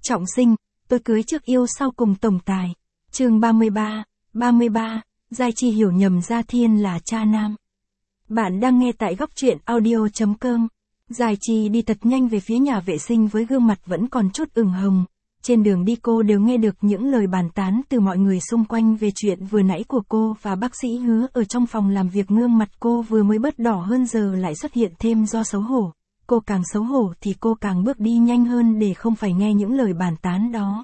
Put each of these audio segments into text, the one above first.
Trọng sinh, tôi cưới trước yêu sau cùng tổng tài. Chương 33, Giai Chi hiểu nhầm Gia Thiên là cha nam. Bạn đang nghe tại góc truyện audio.com. Giai Chi đi thật nhanh về phía nhà vệ sinh với gương mặt vẫn còn chút ửng hồng. Trên đường đi cô đều nghe được những lời bàn tán từ mọi người xung quanh về chuyện vừa nãy của cô và bác sĩ Hứa ở trong phòng làm việc. Gương mặt cô vừa mới bớt đỏ hơn giờ lại xuất hiện thêm do xấu hổ. Cô càng xấu hổ thì cô càng bước đi nhanh hơn để không phải nghe những lời bàn tán đó.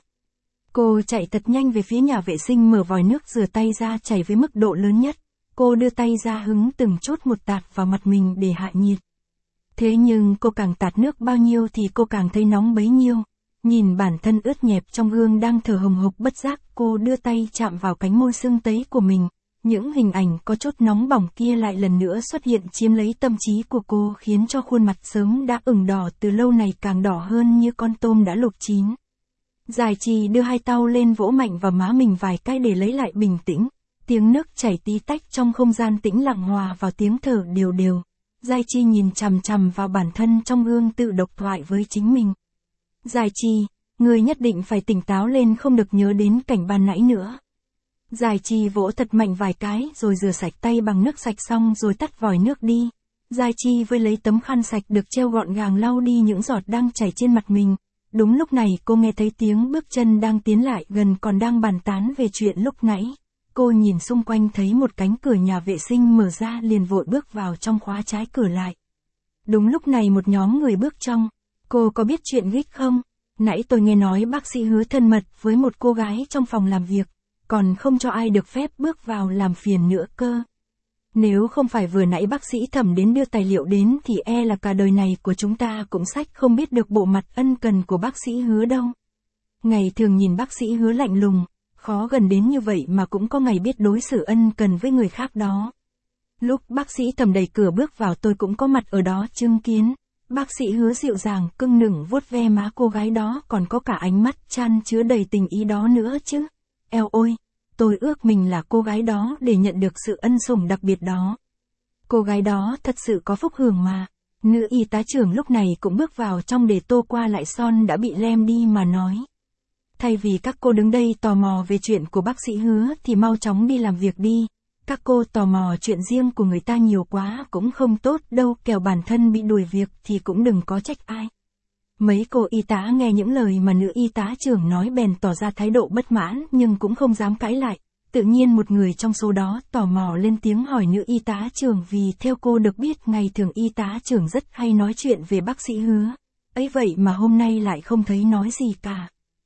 Cô chạy thật nhanh về phía nhà vệ sinh, mở vòi nước rửa tay ra chảy với mức độ lớn nhất. Cô đưa tay ra hứng từng chút một tạt vào mặt mình để hạ nhiệt. Thế nhưng cô càng tạt nước bao nhiêu thì cô càng thấy nóng bấy nhiêu. Nhìn bản thân ướt nhẹp trong gương đang thở hồng hộc, bất giác cô đưa tay chạm vào cánh môi sưng tấy của mình. Những hình ảnh có chút nóng bỏng kia lại lần nữa xuất hiện chiếm lấy tâm trí của cô, khiến cho khuôn mặt sớm đã ửng đỏ từ lâu này càng đỏ hơn như con tôm đã luộc chín. Giai Chi đưa hai tay lên vỗ mạnh vào má mình vài cái để lấy lại bình tĩnh. Tiếng nước chảy tí tách trong không gian tĩnh lặng hòa vào tiếng thở đều đều. Giai Chi nhìn chằm chằm vào bản thân trong gương, tự độc thoại với chính mình. Giai Chi, người nhất định phải tỉnh táo lên, không được nhớ đến cảnh ban nãy nữa. Giai Chi vỗ thật mạnh vài cái rồi rửa sạch tay bằng nước sạch xong rồi tắt vòi nước đi. Giai Chi với lấy tấm khăn sạch được treo gọn gàng lau đi những giọt đang chảy trên mặt mình. Đúng lúc này cô nghe thấy tiếng bước chân đang tiến lại gần, còn đang bàn tán về chuyện lúc nãy. Cô nhìn xung quanh thấy một cánh cửa nhà vệ sinh mở ra, liền vội bước vào trong, khóa trái cửa lại. Đúng lúc này một nhóm người bước trong. Cô có biết chuyện Gích không? Nãy tôi nghe nói bác sĩ Hứa thân mật với một cô gái trong phòng làm việc, còn không cho ai được phép bước vào làm phiền nữa cơ. Nếu không phải vừa nãy bác sĩ Thẩm đến đưa tài liệu đến thì e là cả đời này của chúng ta cũng sách không biết được bộ mặt ân cần của bác sĩ Hứa đâu. Ngày thường nhìn bác sĩ Hứa lạnh lùng, khó gần đến như vậy mà cũng có ngày biết đối xử ân cần với người khác đó. Lúc bác sĩ Thẩm đẩy cửa bước vào tôi cũng có mặt ở đó chứng kiến. Bác sĩ Hứa dịu dàng cưng nựng vuốt ve má cô gái đó, còn có cả ánh mắt chan chứa đầy tình ý đó nữa chứ. Eo ôi, tôi ước mình là cô gái đó để nhận được sự ân sủng đặc biệt đó. Cô gái đó thật sự có phúc hưởng mà. Nữ y tá trưởng lúc này cũng bước vào trong để tô qua lại son đã bị lem đi mà nói. Thay vì các cô đứng đây tò mò về chuyện của bác sĩ Hứa thì mau chóng đi làm việc đi. Các cô tò mò chuyện riêng của người ta nhiều quá cũng không tốt đâu, kẻo bản thân bị đuổi việc thì cũng đừng có trách ai. Mấy cô y tá nghe những lời mà nữ y tá trưởng nói bèn tỏ ra thái độ bất mãn nhưng cũng không dám cãi lại. Tự nhiên một người trong số đó tò mò lên tiếng hỏi nữ y tá trưởng, vì theo cô được biết ngày thường y tá trưởng rất hay nói chuyện về bác sĩ Hứa. Ấy vậy mà hôm nay lại không thấy nói gì cả.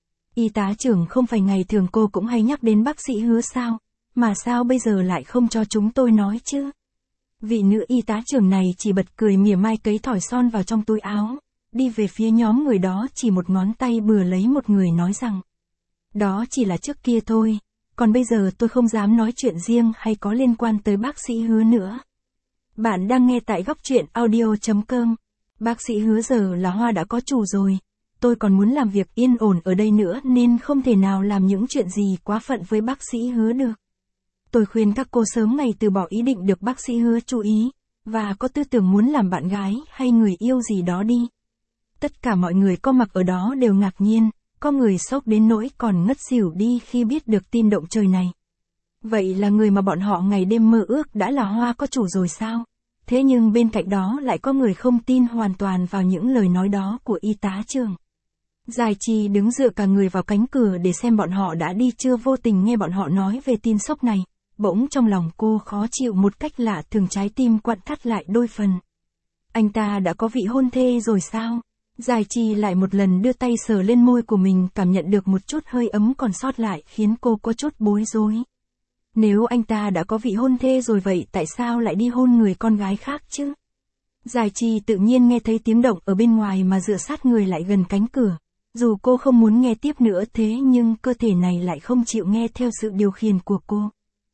Y tá trưởng, không phải ngày thường cô cũng hay nhắc đến bác sĩ Hứa sao? Mà sao bây giờ lại không cho chúng tôi nói chứ? Vị nữ y tá trưởng này chỉ bật cười mỉa mai, cấy thỏi son vào trong túi áo, đi về phía nhóm người đó, chỉ một ngón tay bừa lấy một người nói rằng: đó chỉ là trước kia thôi, còn bây giờ tôi không dám nói chuyện riêng hay có liên quan tới bác sĩ Hứa nữa. Bạn đang nghe tại góc truyện audio.com. Bác sĩ Hứa giờ là Hoa đã có chủ rồi. Tôi còn muốn làm việc yên ổn ở đây nữa nên không thể nào làm những chuyện gì quá phận với bác sĩ Hứa được. Tôi khuyên các cô sớm ngày từ bỏ ý định được bác sĩ Hứa chú ý, và có tư tưởng muốn làm bạn gái hay người yêu gì đó đi. Tất cả mọi người có mặt ở đó đều ngạc nhiên, có người sốc đến nỗi còn ngất xỉu đi khi biết được tin động trời này. Vậy là người mà bọn họ ngày đêm mơ ước đã là Hoa có chủ rồi sao? Thế nhưng bên cạnh đó lại có người không tin hoàn toàn vào những lời nói đó của y tá trưởng. Giai Chi đứng dựa cả người vào cánh cửa để xem bọn họ đã đi chưa, vô tình nghe bọn họ nói về tin sốc này. Bỗng trong lòng cô khó chịu một cách lạ thường, trái tim quặn thắt lại đôi phần. Anh ta đã có vị hôn thê rồi sao? Giai Chi lại một lần đưa tay sờ lên môi của mình, cảm nhận được một chút hơi ấm còn sót lại khiến cô có chút bối rối. Nếu anh ta đã có vị hôn thê rồi vậy tại sao lại đi hôn người con gái khác chứ? Giai Chi tự nhiên nghe thấy tiếng động ở bên ngoài mà dựa sát người lại gần cánh cửa. Dù cô không muốn nghe tiếp nữa thế nhưng cơ thể này lại không chịu nghe theo sự điều khiển của cô.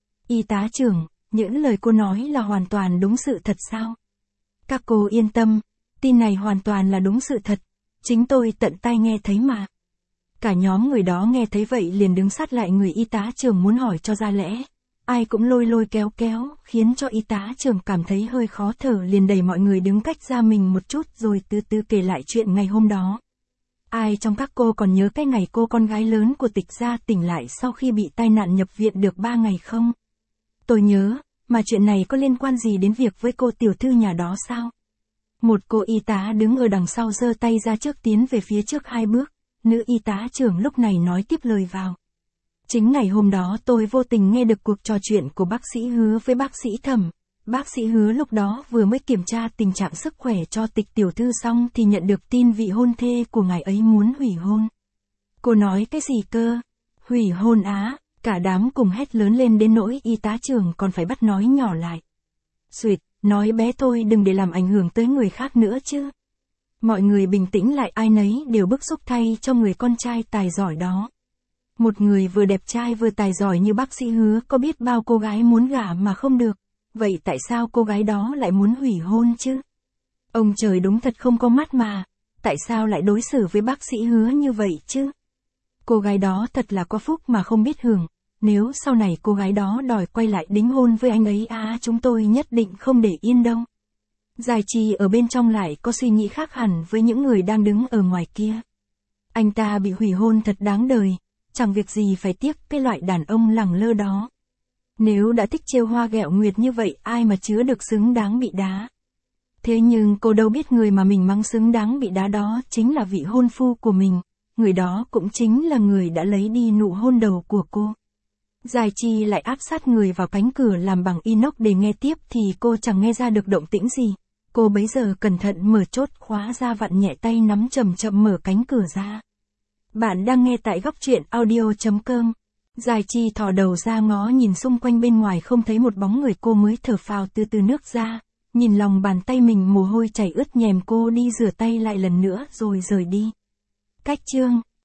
Y tá trưởng, những lời cô nói là hoàn toàn đúng sự thật sao? Các cô yên tâm, tin này hoàn toàn là đúng sự thật. Chính tôi tận tai nghe thấy mà. Cả nhóm người đó nghe thấy vậy liền đứng sát lại người y tá trưởng muốn hỏi cho ra lẽ. Ai cũng lôi lôi kéo kéo, khiến cho y tá trưởng cảm thấy hơi khó thở, liền đẩy mọi người đứng cách ra mình một chút rồi từ từ kể lại chuyện ngày hôm đó. Ai trong các cô còn nhớ cái ngày cô con gái lớn của Tịch gia tỉnh lại sau khi bị tai nạn nhập viện được 3 ngày không? Tôi nhớ, mà chuyện này có liên quan gì đến việc với cô tiểu thư nhà đó sao? Một cô y tá đứng ở đằng sau giơ tay ra trước tiến về phía trước 2 bước, nữ y tá trưởng lúc này nói tiếp lời vào. Chính ngày hôm đó tôi vô tình nghe được cuộc trò chuyện của bác sĩ Hứa với bác sĩ Thẩm. Bác sĩ Hứa lúc đó vừa mới kiểm tra tình trạng sức khỏe cho Tịch tiểu thư xong thì nhận được tin vị hôn thê của ngài ấy muốn hủy hôn. Cô nói cái gì cơ? Hủy hôn á? Cả đám cùng hét lớn lên đến nỗi y tá trưởng còn phải bắt nói nhỏ lại. Xuyệt, nói bé thôi đừng để làm ảnh hưởng tới người khác nữa chứ. Mọi người bình tĩnh lại, ai nấy đều bức xúc thay cho người con trai tài giỏi đó. Một người vừa đẹp trai vừa tài giỏi như bác sĩ Hứa có biết bao cô gái muốn gả mà không được. Vậy tại sao cô gái đó lại muốn hủy hôn chứ? Ông trời đúng thật không có mắt mà. Tại sao lại đối xử với bác sĩ Hứa như vậy chứ? Cô gái đó thật là có phúc mà không biết hưởng. Nếu sau này cô gái đó đòi quay lại đính hôn với anh ấy chúng tôi nhất định không để yên đâu. Giải Trì ở bên trong lại có suy nghĩ khác hẳn với những người đang đứng ở ngoài kia. Anh ta bị hủy hôn thật đáng đời. Chẳng việc gì phải tiếc cái loại đàn ông lẳng lơ đó. Nếu đã thích trêu hoa ghẹo nguyệt như vậy ai mà chứa được xứng đáng bị đá. Thế nhưng cô đâu biết người mà mình mắng xứng đáng bị đá đó chính là vị hôn phu của mình. Người đó cũng chính là người đã lấy đi nụ hôn đầu của cô. Giải Trì lại áp sát người vào cánh cửa làm bằng inox để nghe tiếp thì cô chẳng nghe ra được động tĩnh gì. Cô bấy giờ cẩn thận mở chốt khóa ra, vặn nhẹ tay nắm chậm chậm mở cánh cửa ra. Bạn đang nghe tại góc truyện audio.com. Giải Trì thò đầu ra ngó nhìn xung quanh bên ngoài không thấy một bóng người, cô mới thở phào từ từ nước ra. Nhìn lòng bàn tay mình mồ hôi chảy ướt nhèm, cô đi rửa tay lại lần nữa rồi rời đi. Cách chương